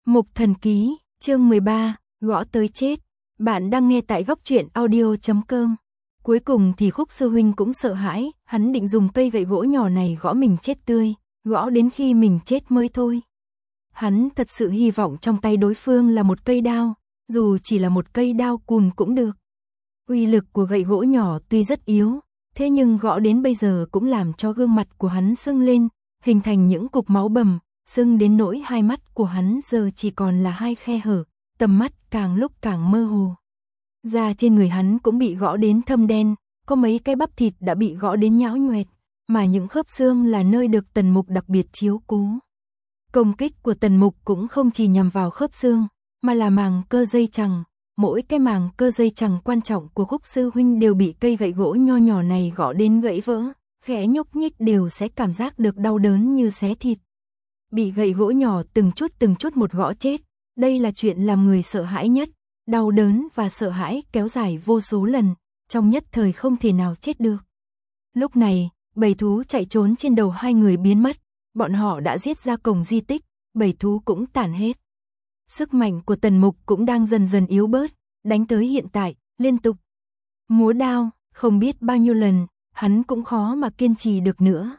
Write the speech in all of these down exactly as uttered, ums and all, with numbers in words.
Mục Thần Ký, chương mười ba, gõ tới chết. Bạn đang nghe tại góc truyện audio chấm com. Cuối cùng thì Khúc sư huynh cũng sợ hãi, hắn định dùng cây gậy gỗ nhỏ này gõ mình chết tươi, gõ đến khi mình chết mới thôi. Hắn thật sự hy vọng trong tay đối phương là một cây đao, dù chỉ là một cây đao cùn cũng được. Uy lực của gậy gỗ nhỏ tuy rất yếu, thế nhưng gõ đến bây giờ cũng làm cho gương mặt của hắn sưng lên, hình thành những cục máu bầm, sưng đến nỗi hai mắt của hắn giờ chỉ còn là hai khe hở, tầm mắt càng lúc càng mơ hồ. Da trên người hắn cũng bị gõ đến thâm đen, có mấy cái bắp thịt đã bị gõ đến nhão nhoẹt, mà những khớp xương là nơi được Tần Mục đặc biệt chiếu cố. Công kích của Tần Mục cũng không chỉ nhằm vào khớp xương, mà là màng cơ dây chằng. Mỗi cái màng cơ dây chằng quan trọng của Khúc sư huynh đều bị cây gậy gỗ nho nhỏ này gõ đến gãy vỡ, khẽ nhúc nhích đều sẽ cảm giác được đau đớn như xé thịt. Bị gậy gỗ nhỏ từng chút từng chút một gõ chết, đây là chuyện làm người sợ hãi nhất, đau đớn và sợ hãi kéo dài vô số lần, trong nhất thời không thể nào chết được. Lúc này, bầy thú chạy trốn trên đầu hai người biến mất, bọn họ đã giết ra cổng di tích, bầy thú cũng tản hết. Sức mạnh của Tần Mục cũng đang dần dần yếu bớt, đánh tới hiện tại, liên tục múa đao, không biết bao nhiêu lần, hắn cũng khó mà kiên trì được nữa.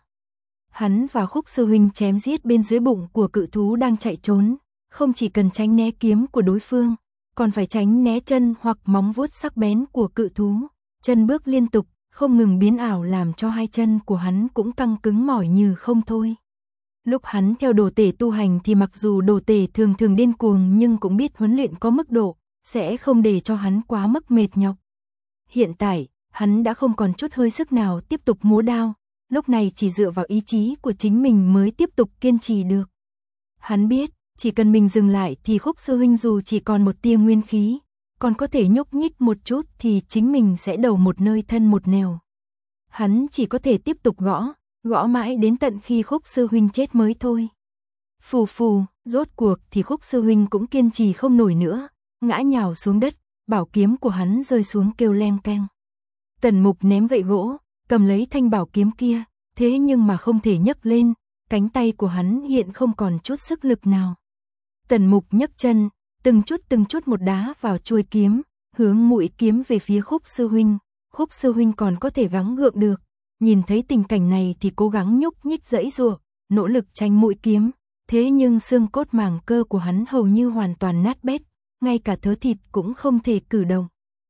Hắn và Khúc sư huynh chém giết bên dưới bụng của cự thú đang chạy trốn, không chỉ cần tránh né kiếm của đối phương, còn phải tránh né chân hoặc móng vuốt sắc bén của cự thú. Chân bước liên tục, không ngừng biến ảo làm cho hai chân của hắn cũng căng cứng mỏi như không thôi. Lúc hắn theo đồ tể tu hành thì mặc dù đồ tể thường thường điên cuồng nhưng cũng biết huấn luyện có mức độ, sẽ không để cho hắn quá mức mệt nhọc. Hiện tại, hắn đã không còn chút hơi sức nào tiếp tục múa đao, lúc này chỉ dựa vào ý chí của chính mình mới tiếp tục kiên trì được. Hắn biết, chỉ cần mình dừng lại thì Khúc sư huynh dù chỉ còn một tia nguyên khí, còn có thể nhúc nhích một chút thì chính mình sẽ đầu một nơi thân một nẻo. Hắn chỉ có thể tiếp tục gõ, gõ mãi đến tận khi Khúc sư huynh chết mới thôi. Phù phù, rốt cuộc thì Khúc sư huynh cũng kiên trì không nổi nữa, ngã nhào xuống đất, bảo kiếm của hắn rơi xuống kêu leng keng. Tần Mục ném gậy gỗ, cầm lấy thanh bảo kiếm kia, thế nhưng mà không thể nhấc lên, cánh tay của hắn hiện không còn chút sức lực nào. Tần Mục nhấc chân, từng chút từng chút một đá vào chuôi kiếm, hướng mũi kiếm về phía Khúc sư huynh. Khúc sư huynh còn có thể gắng gượng được, nhìn thấy tình cảnh này thì cố gắng nhúc nhích giãy giụa, nỗ lực tránh mũi kiếm, thế nhưng xương cốt màng cơ của hắn hầu như hoàn toàn nát bét, ngay cả thớ thịt cũng không thể cử động.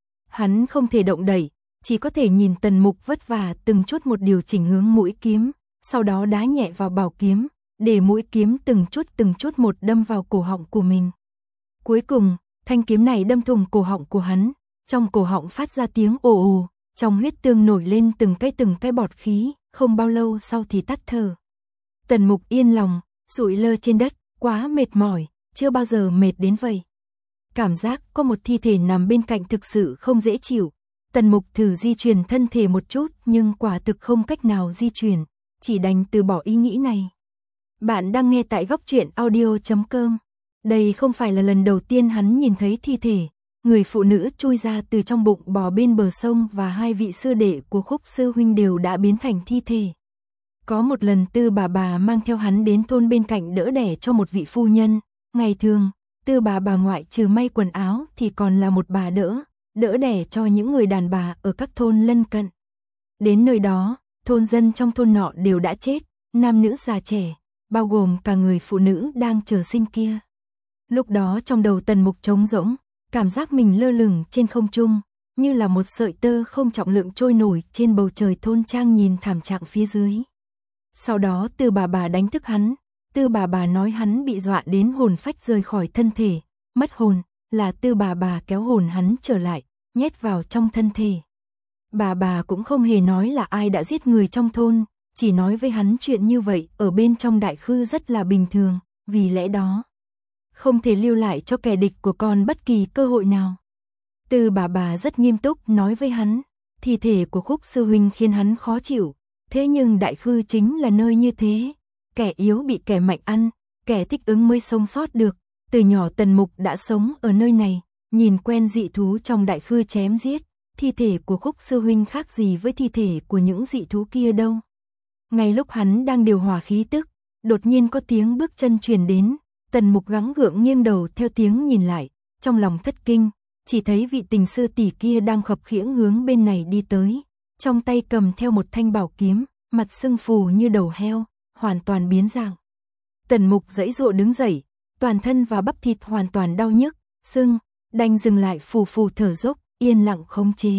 Hắn không thể động đậy, chỉ có thể nhìn Tần Mục vất vả từng chút một điều chỉnh hướng mũi kiếm, sau đó đá nhẹ vào bảo kiếm, để mũi kiếm từng chút từng chút một đâm vào cổ họng của mình. Cuối cùng, thanh kiếm này đâm thủng cổ họng của hắn, trong cổ họng phát ra tiếng ồ ồ, trong huyết tương nổi lên từng cái từng cái bọt khí, không bao lâu sau thì tắt thở. Tần Mục yên lòng, sụi lơ trên đất, quá mệt mỏi, chưa bao giờ mệt đến vậy. Cảm giác có một thi thể nằm bên cạnh thực sự không dễ chịu. Tần Mục thử di chuyển thân thể một chút nhưng quả thực không cách nào di chuyển, chỉ đành từ bỏ ý nghĩ này. Bạn đang nghe tại góc truyện audio chấm com. Đây không phải là lần đầu tiên hắn nhìn thấy thi thể, người phụ nữ chui ra từ trong bụng bò bên bờ sông và hai vị sư đệ của Khúc sư huynh đều đã biến thành thi thể. Có một lần Tư bà bà mang theo hắn đến thôn bên cạnh đỡ đẻ cho một vị phu nhân, ngày thường, Tư bà bà ngoại trừ may quần áo thì còn là một bà đỡ, đỡ đẻ cho những người đàn bà ở các thôn lân cận. Đến nơi đó, thôn dân trong thôn nọ đều đã chết, nam nữ già trẻ, bao gồm cả người phụ nữ đang chờ sinh kia. Lúc đó trong đầu Tần Mục trống rỗng, cảm giác mình lơ lửng trên không trung, như là một sợi tơ không trọng lượng trôi nổi trên bầu trời thôn trang nhìn thảm trạng phía dưới. Sau đó Tư bà bà đánh thức hắn, Tư bà bà nói hắn bị dọa đến hồn phách rời khỏi thân thể, mất hồn, là Tư bà bà kéo hồn hắn trở lại, nhét vào trong thân thể. Bà bà cũng không hề nói là ai đã giết người trong thôn, chỉ nói với hắn chuyện như vậy ở bên trong đại khư rất là bình thường, vì lẽ đó không thể lưu lại cho kẻ địch của con bất kỳ cơ hội nào. Tư bà bà rất nghiêm túc nói với hắn, thi thể của Khúc sư huynh khiến hắn khó chịu, thế nhưng đại khư chính là nơi như thế, kẻ yếu bị kẻ mạnh ăn, kẻ thích ứng mới sống sót được. Từ nhỏ Tần Mục đã sống ở nơi này, nhìn quen dị thú trong đại khư chém giết, thi thể của Khúc sư huynh khác gì với thi thể của những dị thú kia đâu. Ngay lúc hắn đang điều hòa khí tức, đột nhiên có tiếng bước chân truyền đến, Tần Mục gắng gượng nghiêng đầu theo tiếng nhìn lại, trong lòng thất kinh, chỉ thấy vị tình sư tỷ kia đang khập khiễng hướng bên này đi tới, trong tay cầm theo một thanh bảo kiếm, mặt sưng phù như đầu heo, hoàn toàn biến dạng. Tần Mục giãy giụa đứng dậy, toàn thân và bắp thịt hoàn toàn đau nhức, sưng, đành dừng lại phù phù thở dốc, yên lặng khống chế.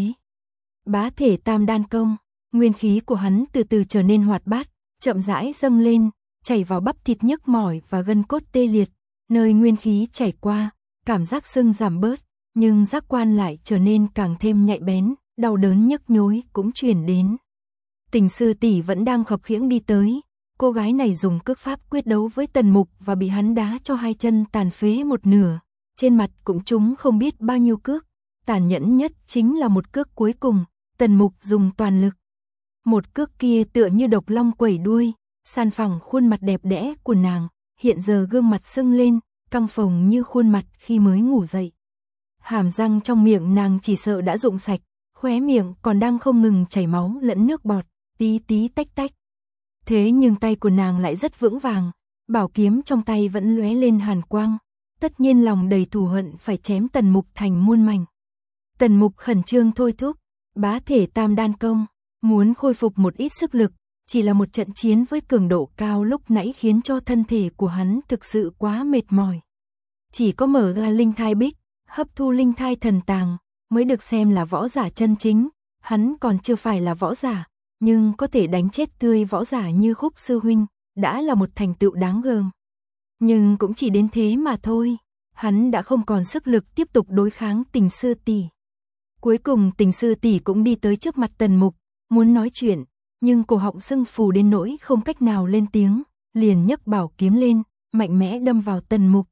Bá thể tam đan công, nguyên khí của hắn từ từ trở nên hoạt bát, chậm rãi dâng lên, chảy vào bắp thịt nhức mỏi và gân cốt tê liệt, nơi nguyên khí chảy qua, cảm giác sưng giảm bớt, nhưng giác quan lại trở nên càng thêm nhạy bén, đau đớn nhức nhối cũng truyền đến. Tình sư tỷ vẫn đang khập khiễng đi tới, cô gái này dùng cước pháp quyết đấu với Tần Mục và bị hắn đá cho hai chân tàn phế một nửa, trên mặt cũng trúng không biết bao nhiêu cước, tàn nhẫn nhất chính là một cước cuối cùng, Tần Mục dùng toàn lực. Một cước kia tựa như độc long quẩy đuôi, san phẳng khuôn mặt đẹp đẽ của nàng, hiện giờ gương mặt sưng lên, căng phồng như khuôn mặt khi mới ngủ dậy. Hàm răng trong miệng nàng chỉ sợ đã rụng sạch, khóe miệng còn đang không ngừng chảy máu lẫn nước bọt, tí tí tách tách. Thế nhưng tay của nàng lại rất vững vàng, bảo kiếm trong tay vẫn lóe lên hàn quang, tất nhiên lòng đầy thù hận phải chém Tần Mục thành muôn mảnh. Tần Mục khẩn trương thôi thúc, bá thể tam đan công, muốn khôi phục một ít sức lực, chỉ là một trận chiến với cường độ cao lúc nãy khiến cho thân thể của hắn thực sự quá mệt mỏi. Chỉ có mở ra linh thai bích, hấp thu linh thai thần tàng, mới được xem là võ giả chân chính, hắn còn chưa phải là võ giả, nhưng có thể đánh chết tươi võ giả như Khúc sư huynh, đã là một thành tựu đáng gờm. Nhưng cũng chỉ đến thế mà thôi, hắn đã không còn sức lực tiếp tục đối kháng tình sư tỷ. Cuối cùng tình sư tỷ cũng đi tới trước mặt Tần Mục, muốn nói chuyện, nhưng cổ họng sưng phù đến nỗi không cách nào lên tiếng, liền nhấc bảo kiếm lên, mạnh mẽ đâm vào Tần Mục.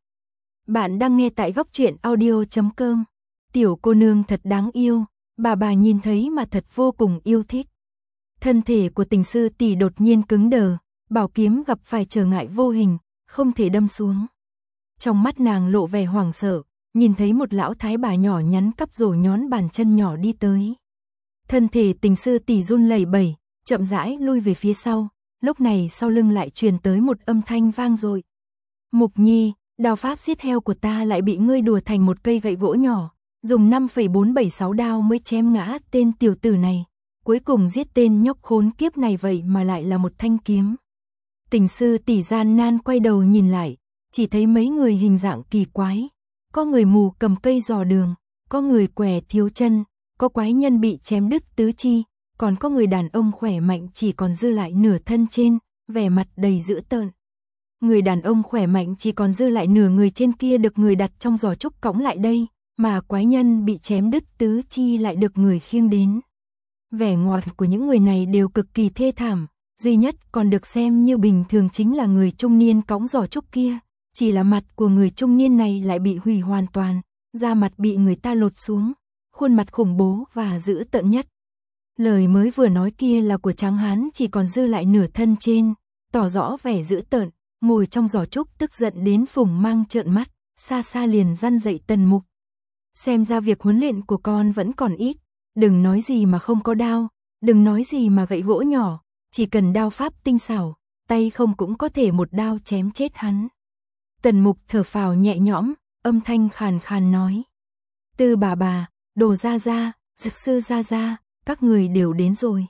Bạn đang nghe tại góc truyện audio chấm com. Tiểu cô nương thật đáng yêu, bà bà nhìn thấy mà thật vô cùng yêu thích. Thân thể của tình sư tỷ đột nhiên cứng đờ, bảo kiếm gặp phải trở ngại vô hình, không thể đâm xuống. Trong mắt nàng lộ vẻ hoảng sợ, nhìn thấy một lão thái bà nhỏ nhắn cắp rổ nhón bàn chân nhỏ đi tới. Thân thể tình sư tỷ run lẩy bẩy, chậm rãi lui về phía sau, lúc này sau lưng lại truyền tới một âm thanh vang dội. Mục Nhi, đao pháp giết heo của ta lại bị ngươi đùa thành một cây gậy gỗ nhỏ, dùng năm phẩy bốn bảy sáu đao mới chém ngã tên tiểu tử này, cuối cùng giết tên nhóc khốn kiếp này vậy mà lại là một thanh kiếm. Tình sư tỷ gian nan quay đầu nhìn lại, chỉ thấy mấy người hình dạng kỳ quái, có người mù cầm cây dò đường, có người què thiếu chân, có quái nhân bị chém đứt tứ chi, còn có người đàn ông khỏe mạnh chỉ còn dư lại nửa thân trên, vẻ mặt đầy dữ tợn. Người đàn ông khỏe mạnh chỉ còn dư lại nửa người trên kia được người đặt trong giỏ trúc cõng lại đây, mà quái nhân bị chém đứt tứ chi lại được người khiêng đến. Vẻ ngoài của những người này đều cực kỳ thê thảm, duy nhất còn được xem như bình thường chính là người trung niên cõng giỏ trúc kia, chỉ là mặt của người trung niên này lại bị hủy hoàn toàn, da mặt bị người ta lột xuống, khuôn mặt khủng bố và dữ tợn nhất. Lời mới vừa nói kia là của tráng hán chỉ còn dư lại nửa thân trên, tỏ rõ vẻ dữ tợn, ngồi trong giỏ trúc tức giận đến phùng mang trợn mắt, xa xa liền răn dậy Tần Mục. Xem ra việc huấn luyện của con vẫn còn ít, đừng nói gì mà không có đao, đừng nói gì mà gậy gỗ nhỏ, chỉ cần đao pháp tinh xảo, tay không cũng có thể một đao chém chết hắn. Tần Mục thở phào nhẹ nhõm, âm thanh khàn khàn nói. Tư bà bà, Đồ gia gia, Dực sư gia gia, các người đều đến rồi.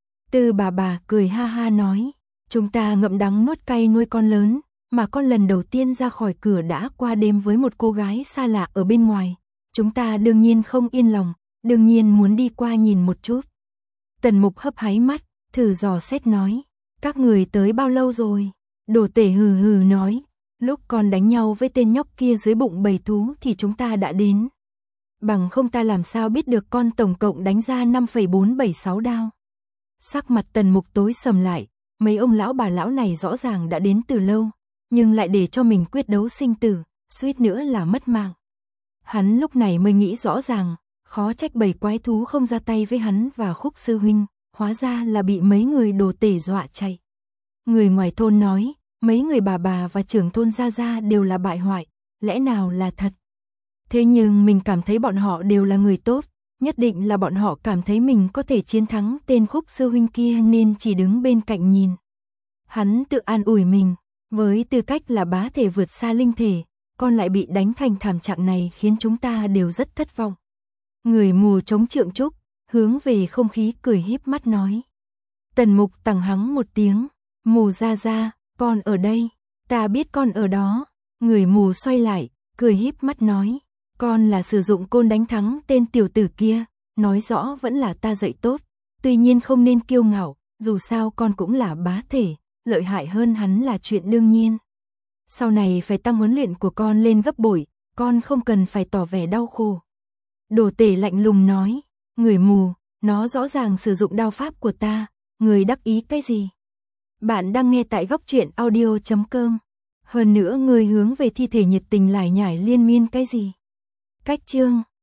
Tư bà bà cười ha ha nói, chúng ta ngậm đắng nuốt cay nuôi con lớn, mà con lần đầu tiên ra khỏi cửa đã qua đêm với một cô gái xa lạ ở bên ngoài. Chúng ta đương nhiên không yên lòng, đương nhiên muốn đi qua nhìn một chút. Tần Mục hấp háy mắt, thử dò xét nói, các người tới bao lâu rồi? Đồ tể hừ hừ nói, lúc con đánh nhau với tên nhóc kia dưới bụng bầy thú thì chúng ta đã đến. Bằng không ta làm sao biết được con tổng cộng đánh ra năm phẩy bốn bảy sáu đao. Sắc mặt Tần Mục tối sầm lại, mấy ông lão bà lão này rõ ràng đã đến từ lâu, nhưng lại để cho mình quyết đấu sinh tử, suýt nữa là mất mạng. Hắn lúc này mới nghĩ rõ ràng, khó trách bầy quái thú không ra tay với hắn và Khúc sư huynh, hóa ra là bị mấy người đồ tể dọa chạy. Người ngoài thôn nói, mấy người bà bà và trưởng thôn gia gia đều là bại hoại, lẽ nào là thật? Thế nhưng mình cảm thấy bọn họ đều là người tốt, nhất định là bọn họ cảm thấy mình có thể chiến thắng tên Khúc sư huynh kia nên chỉ đứng bên cạnh nhìn. Hắn tự an ủi mình, Với tư cách là bá thể vượt xa linh thể, con lại bị đánh thành thảm trạng này khiến chúng ta đều rất thất vọng. Người mù chống trượng trúc, hướng về không khí cười híp mắt nói. Tần Mục tằng hắng một tiếng, mù ra ra, con ở đây, ta biết con ở đó. Người mù xoay lại, cười híp mắt nói, con là sử dụng côn đánh thắng tên tiểu tử kia, nói rõ vẫn là ta dạy tốt, tuy nhiên không nên kiêu ngạo, dù sao con cũng là bá thể, lợi hại hơn hắn là chuyện đương nhiên. Sau này phải tăng huấn luyện của con lên gấp bội, con không cần phải tỏ vẻ đau khổ. Đồ Tể lạnh lùng nói, người mù, nó rõ ràng sử dụng đao pháp của ta, người đắc ý cái gì? Bạn đang nghe tại góc truyện audio chấm com. Hơn nữa người hướng về thi thể nhiệt tình lải nhải liên miên cái gì? Cách chương